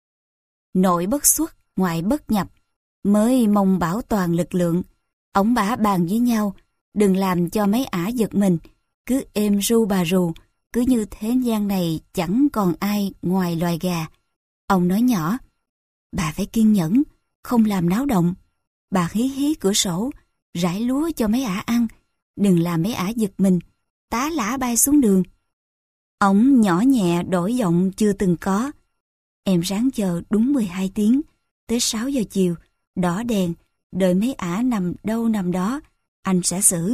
Nội bất xuất, ngoại bất nhập, mới mong bảo toàn lực lượng. Ổng bả bàn với nhau, đừng làm cho mấy ả giật mình, cứ êm ru bà rù, cứ như thế gian này chẳng còn ai ngoài loài gà. Ông nói nhỏ, bà phải kiên nhẫn, không làm náo động. Bà hí hí cửa sổ, rải lúa cho mấy ả ăn, đừng làm mấy ả giật mình, tá lả bay xuống đường. Ông nhỏ nhẹ đổi giọng chưa từng có. Em ráng chờ đúng mười hai tiếng, tới sáu giờ chiều, đỏ đèn, đợi mấy ả nằm đâu nằm đó, anh sẽ xử.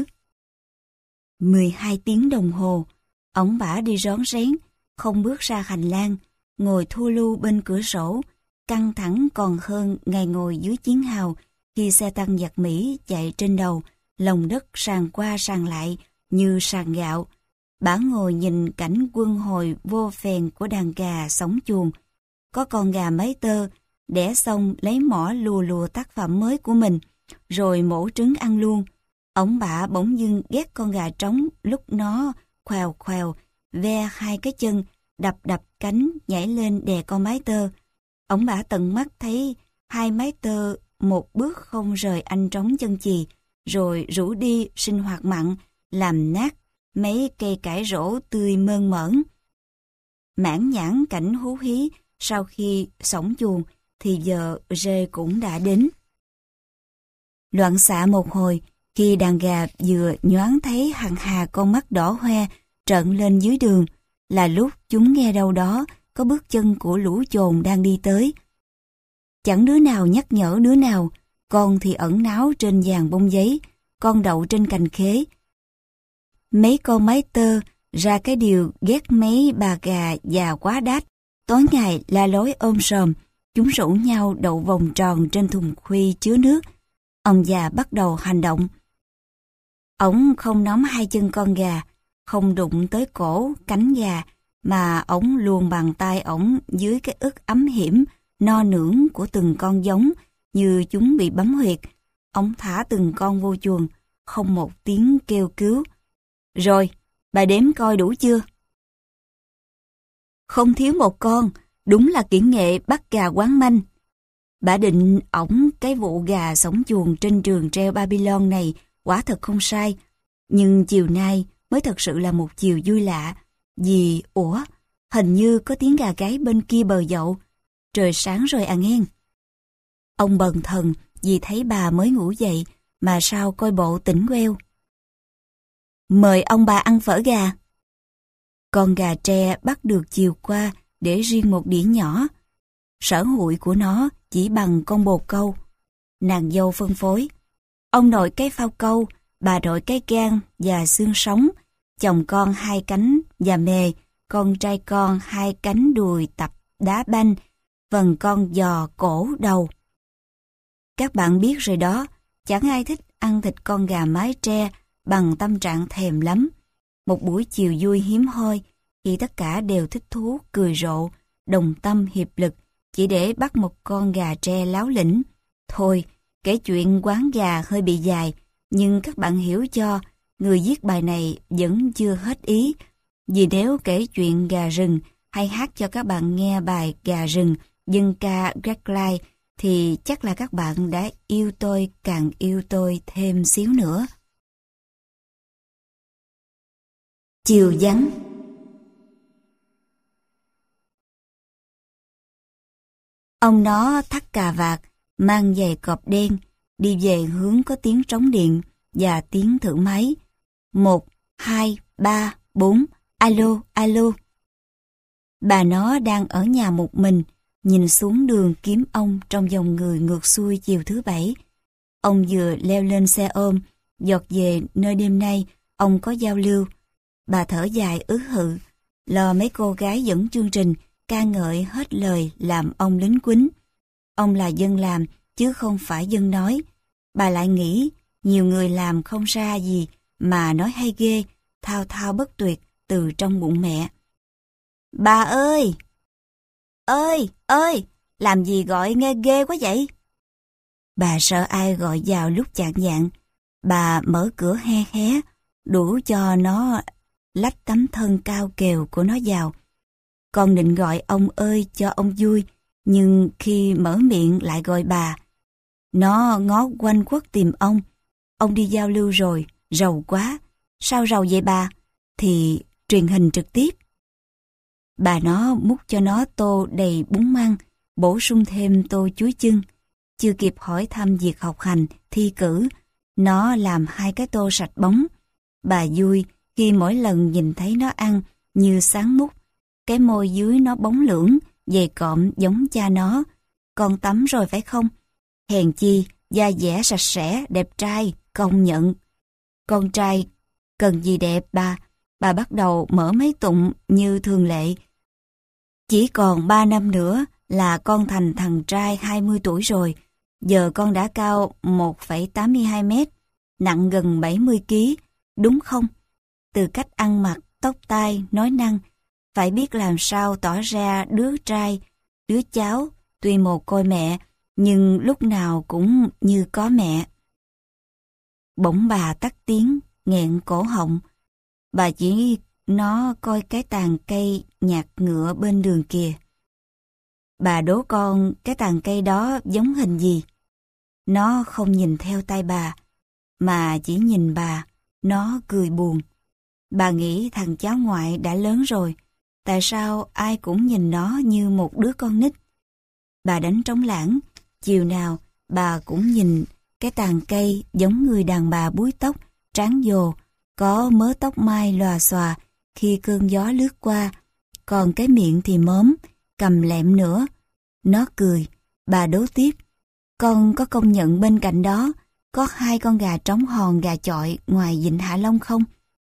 mười hai tiếng đồng hồ, ổng bả đi rón rén, không bước ra hành lang, ngồi thu lưu bên cửa sổ, căng thẳng còn hơn ngày ngồi dưới chiến hào khi xe tăng giặc Mỹ chạy trên đầu, lòng đất sàn qua sàn lại như sàn gạo. Bả ngồi nhìn cảnh quân hồi vô phèn của đàn gà sống chuồng. Có con gà mái tơ, đẻ xong lấy mỏ lùa lùa tác phẩm mới của mình, rồi mổ trứng ăn luôn. Ổng bả bỗng dưng ghét con gà trống lúc nó khoèo khoèo, ve hai cái chân, đập đập cánh nhảy lên đè con mái tơ. Ổng bả tận mắt thấy hai mái tơ một bước không rời anh trống chân chì, rồi rủ đi sinh hoạt mặn, làm nát mấy cây cải rổ tươi mơn mởn. Mãn nhãn cảnh hú hí sau khi xổng chuồng thì giờ rê cũng đã đến. Loạn xạ một hồi, khi đàn gà vừa nhoáng thấy hàng hà con mắt đỏ hoe trợn lên dưới đường, là lúc chúng nghe đâu đó có bước chân của lũ chồn đang đi tới. Chẳng đứa nào nhắc nhở đứa nào, con thì ẩn náu trên giàn bông giấy, con đậu trên cành khế. Mấy con mái tơ ra cái điều ghét mấy bà gà già quá đát, tối ngày la lối ôm sòm, chúng rủ nhau đậu vòng tròn trên thùng khuy chứa nước. Ông già bắt đầu hành động. Ổng không nắm hai chân con gà, không đụng tới cổ, cánh gà, mà ổng luồn bàn tay ổng dưới cái ức ấm hiểm, no nưởng của từng con giống, như chúng bị bấm huyệt. Ổng thả từng con vô chuồng, không một tiếng kêu cứu. Rồi, bà đếm coi đủ chưa? Không thiếu một con, đúng là kỹ nghệ bắt gà quán manh. Bà định ổng cái vụ gà sống chuồng trên trường treo Babylon này quả thật không sai, nhưng chiều nay mới thật sự là một chiều vui lạ, vì, ủa, hình như có tiếng gà gáy bên kia bờ dậu. Trời sáng rồi à nghen. Ông bần thần vì thấy bà mới ngủ dậy, mà sao coi bộ tỉnh queo. Mời ông bà ăn phở gà. Con gà tre bắt được chiều qua để riêng một đĩa nhỏ. Sở hụi của nó chỉ bằng con bồ câu. Nàng dâu phân phối. Ông nội cái phao câu, bà nội cái gan và xương sống, chồng con hai cánh và mề, con trai con hai cánh đùi tập đá banh, phần con giò cổ đầu. Các bạn biết rồi đó, chẳng ai thích ăn thịt con gà mái tre bằng tâm trạng thèm lắm. Một buổi chiều vui hiếm hoi, khi tất cả đều thích thú, cười rộ, đồng tâm hiệp lực, chỉ để bắt một con gà tre láo lĩnh. Thôi, kể chuyện quán gà hơi bị dài, nhưng các bạn hiểu cho, người viết bài này vẫn chưa hết ý. Vì nếu kể chuyện gà rừng hay hát cho các bạn nghe bài Gà rừng, dân ca Greg thì chắc là các bạn đã yêu tôi càng yêu tôi thêm xíu nữa. Chiều vắng. Ông nó thắt cà vạt, mang giày cọp đen, đi về hướng có tiếng trống điện và tiếng thử máy. Một, hai, ba, bốn, alo, alo. Bà nó đang ở nhà một mình, nhìn xuống đường kiếm ông trong dòng người ngược xuôi chiều thứ bảy. Ông vừa leo lên xe ôm, dọt về nơi đêm nay ông có giao lưu. Bà thở dài ứ hự, lo mấy cô gái dẫn chương trình, ca ngợi hết lời làm ông lính quýnh. Ông là dân làm, chứ không phải dân nói. Bà lại nghĩ, nhiều người làm không ra gì, mà nói hay ghê, thao thao bất tuyệt từ trong bụng mẹ. Bà ơi! Ơi! Ơi! Làm gì gọi nghe ghê quá vậy? Bà sợ ai gọi vào lúc chạng vạng. Bà mở cửa he hé, đủ cho nó lách tấm thân cao kèo của nó vào. Con định gọi ông ơi cho ông vui, nhưng khi mở miệng lại gọi bà. Nó ngó quanh quất tìm ông. Ông đi giao lưu rồi, rầu quá. Sao rầu vậy bà? Thì truyền hình trực tiếp. Bà nó múc cho nó tô đầy bún măng, bổ sung thêm tô chuối chưng. Chưa kịp hỏi thăm việc học hành, thi cử, nó làm hai cái tô sạch bóng. Bà vui khi mỗi lần nhìn thấy nó ăn như sáng mút. Cái môi dưới nó bóng lưỡng, dày cộm giống cha nó. Con tắm rồi phải không? Hèn chi, da dẻ sạch sẽ, đẹp trai, công nhận. Con trai cần gì đẹp bà? Bà bắt đầu mở máy tụng như thường lệ. Chỉ còn ba năm nữa là con thành thằng trai hai mươi tuổi rồi. Giờ con đã cao một phẩy tám mươi hai mét, nặng gần bảy mươi ki lô gam, đúng không? Từ cách ăn mặc, tóc tai, nói năng, phải biết làm sao tỏ ra đứa trai, đứa cháu, tuy mồ côi mẹ, nhưng lúc nào cũng như có mẹ. Bỗng bà tắt tiếng, nghẹn cổ họng. Bà chỉ nó coi cái tàn cây nhạt ngựa bên đường kìa. Bà đố con cái tàn cây đó giống hình gì? Nó không nhìn theo tay bà, mà chỉ nhìn bà, nó cười buồn. Bà nghĩ thằng cháu ngoại đã lớn rồi, tại sao ai cũng nhìn nó như một đứa con nít? Bà đánh trống lãng, chiều nào bà cũng nhìn cái tàn cây giống người đàn bà búi tóc, tráng dồ, có mớ tóc mai lòa xòa khi cơn gió lướt qua, còn cái miệng thì móm, cầm lẹm nữa. Nó cười, bà đố tiếp, con có công nhận bên cạnh đó có hai con gà trống hòn gà chọi ngoài vịnh Hạ Long không?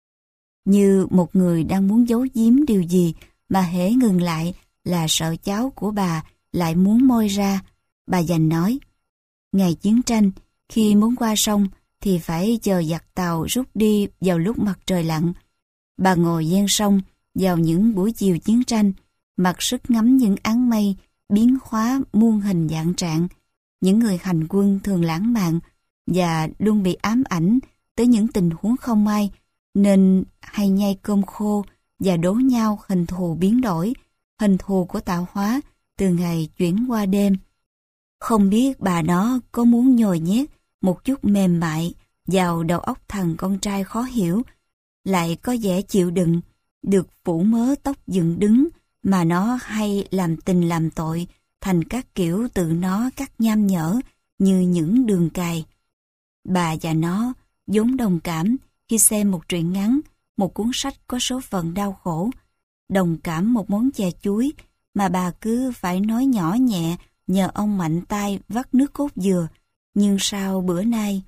Như một người đang muốn giấu giếm điều gì mà hễ ngừng lại là sợ cháu của bà lại muốn moi ra. Bà dành nói, ngày chiến tranh, khi muốn qua sông thì phải chờ giặc tàu rút đi vào lúc mặt trời lặn. Bà ngồi ven sông vào những buổi chiều chiến tranh, mặc sức ngắm những áng mây biến hóa muôn hình dạng trạng. Những người hành quân thường lãng mạn và luôn bị ám ảnh tới những tình huống không may, nên hay nhai cơm khô và đố nhau hình thù biến đổi, hình thù của tạo hóa từ ngày chuyển qua đêm. Không biết bà nó có muốn nhồi nhét một chút mềm mại vào đầu óc thằng con trai khó hiểu, lại có vẻ chịu đựng, được phủ mớ tóc dựng đứng mà nó hay làm tình làm tội thành các kiểu tự nó cắt nham nhở như những đường cài. Bà và nó vốn đồng cảm khi xem một truyện ngắn, một cuốn sách có số phận đau khổ, đồng cảm một món chè chuối mà bà cứ phải nói nhỏ nhẹ nhờ ông mạnh tay vắt nước cốt dừa. Nhưng sao bữa nay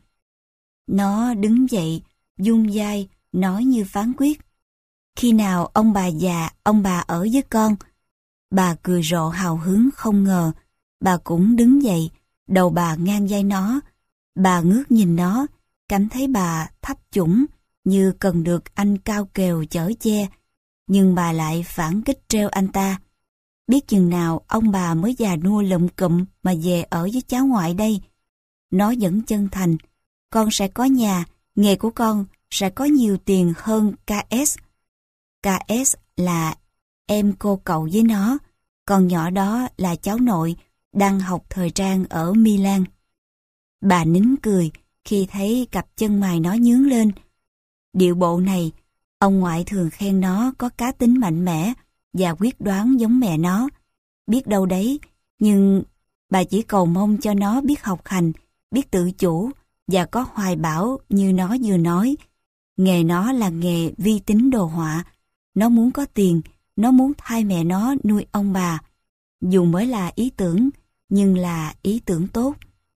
nó đứng dậy, vung vai, nói như phán quyết, khi nào ông bà già, ông bà ở với con? Bà cười rộ hào hứng không ngờ. Bà cũng đứng dậy, đầu bà ngang vai nó. Bà ngước nhìn nó, cảm thấy bà thấp chủng như cần được anh cao kèo chở che. Nhưng bà lại phản kích treo anh ta. Biết chừng nào ông bà mới già nua lụm cụm mà về ở với cháu ngoại đây. Nó vẫn chân thành, con sẽ có nhà, nghề của con sẽ có nhiều tiền hơn ca ét. ca ét là em cô cậu với nó, còn nhỏ đó là cháu nội đang học thời trang ở Milan. Bà nín cười khi thấy cặp chân mày nó nhướng lên. Điệu bộ này, ông ngoại thường khen nó có cá tính mạnh mẽ và quyết đoán giống mẹ nó. Biết đâu đấy, nhưng bà chỉ cầu mong cho nó biết học hành, biết tự chủ và có hoài bão như nó vừa nói. Nghề nó là nghề vi tính đồ họa. Nó muốn có tiền, nó muốn thay mẹ nó nuôi ông bà. Dù mới là ý tưởng, nhưng là ý tưởng tốt.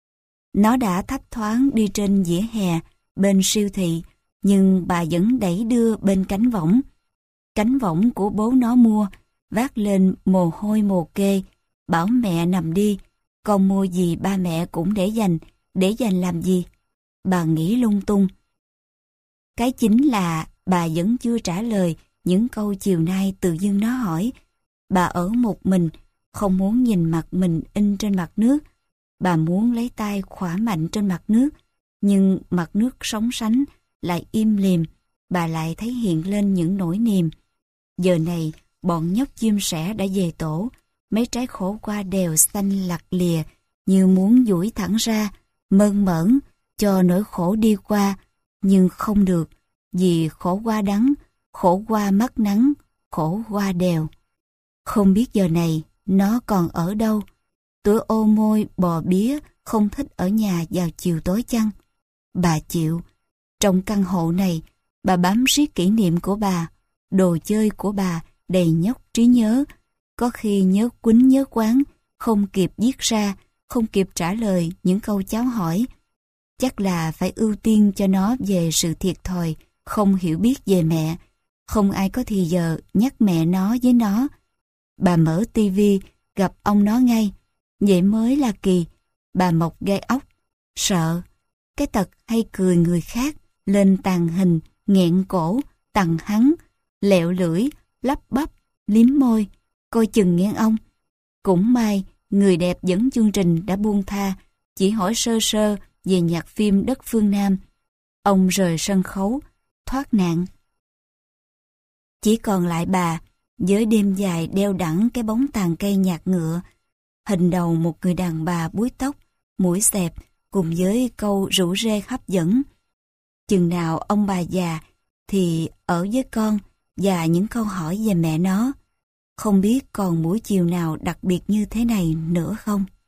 Nó đã thấp thoáng đi trên vỉa hè bên siêu thị, nhưng bà vẫn đẩy đưa bên cánh võng. Cánh võng của bố nó mua, vác lên mồ hôi mồ kê, bảo mẹ nằm đi, con mua gì ba mẹ cũng để dành, để dành làm gì? Bà nghĩ lung tung. Cái chính là bà vẫn chưa trả lời những câu chiều nay tự dưng nó hỏi. Bà ở một mình, không muốn nhìn mặt mình in trên mặt nước. Bà muốn lấy tay khỏa mạnh trên mặt nước, nhưng mặt nước sóng sánh lại im lìm. Bà lại thấy hiện lên những nỗi niềm. Giờ này, bọn nhóc chim sẻ đã về tổ. Mấy trái khổ qua đều xanh lặt lìa, như muốn duỗi thẳng ra, mơn mởn, cho nỗi khổ đi qua. Nhưng không được, vì khổ qua đắng, khổ qua mất nắng, khổ qua đèo. Không biết giờ này, nó còn ở đâu? Tuổi ô môi bò bía không thích ở nhà vào chiều tối chăng? Bà chịu. Trong căn hộ này, bà bám riết kỷ niệm của bà, đồ chơi của bà đầy nhóc trí nhớ. Có khi nhớ quýnh nhớ quán, không kịp viết ra, không kịp trả lời những câu cháu hỏi. Chắc là phải ưu tiên cho nó về sự thiệt thòi, không hiểu biết về mẹ. Không ai có thì giờ nhắc mẹ nó với nó. bà mở tivi gặp ông nó ngay. Vậy mới là kỳ. Bà mọc gai ốc. Sợ. Cái tật hay cười người khác, lên tàn hình, nghẹn cổ, tằng hắn, lẹo lưỡi, lắp bắp, liếm môi, coi chừng nghe ông. Cũng may, người đẹp dẫn chương trình đã buông tha, chỉ hỏi sơ sơ về nhạc phim Đất Phương Nam. Ông rời sân khấu, thoát nạn. Chỉ còn lại bà, với đêm dài đeo đẳng cái bóng tàn cây nhạc ngựa, hình đầu một người đàn bà búi tóc, mũi xẹp, cùng với câu rủ rê hấp dẫn. Chừng nào ông bà già thì ở với con và những câu hỏi về mẹ nó. Không biết còn buổi chiều nào đặc biệt như thế này nữa không?